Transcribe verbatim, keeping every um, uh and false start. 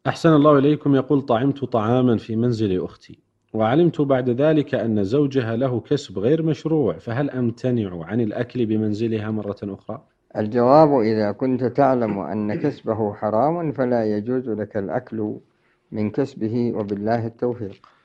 أحسن الله إليكم. يقول: طعمت طعاما في منزل أختي وعلمت بعد ذلك أن زوجها له كسب غير مشروع، فهل أمتنع عن الأكل بمنزلها مرة أخرى؟ الجواب: إذا كنت تعلم أن كسبه حرام فلا يجوز لك الأكل من كسبه، وبالله التوفيق.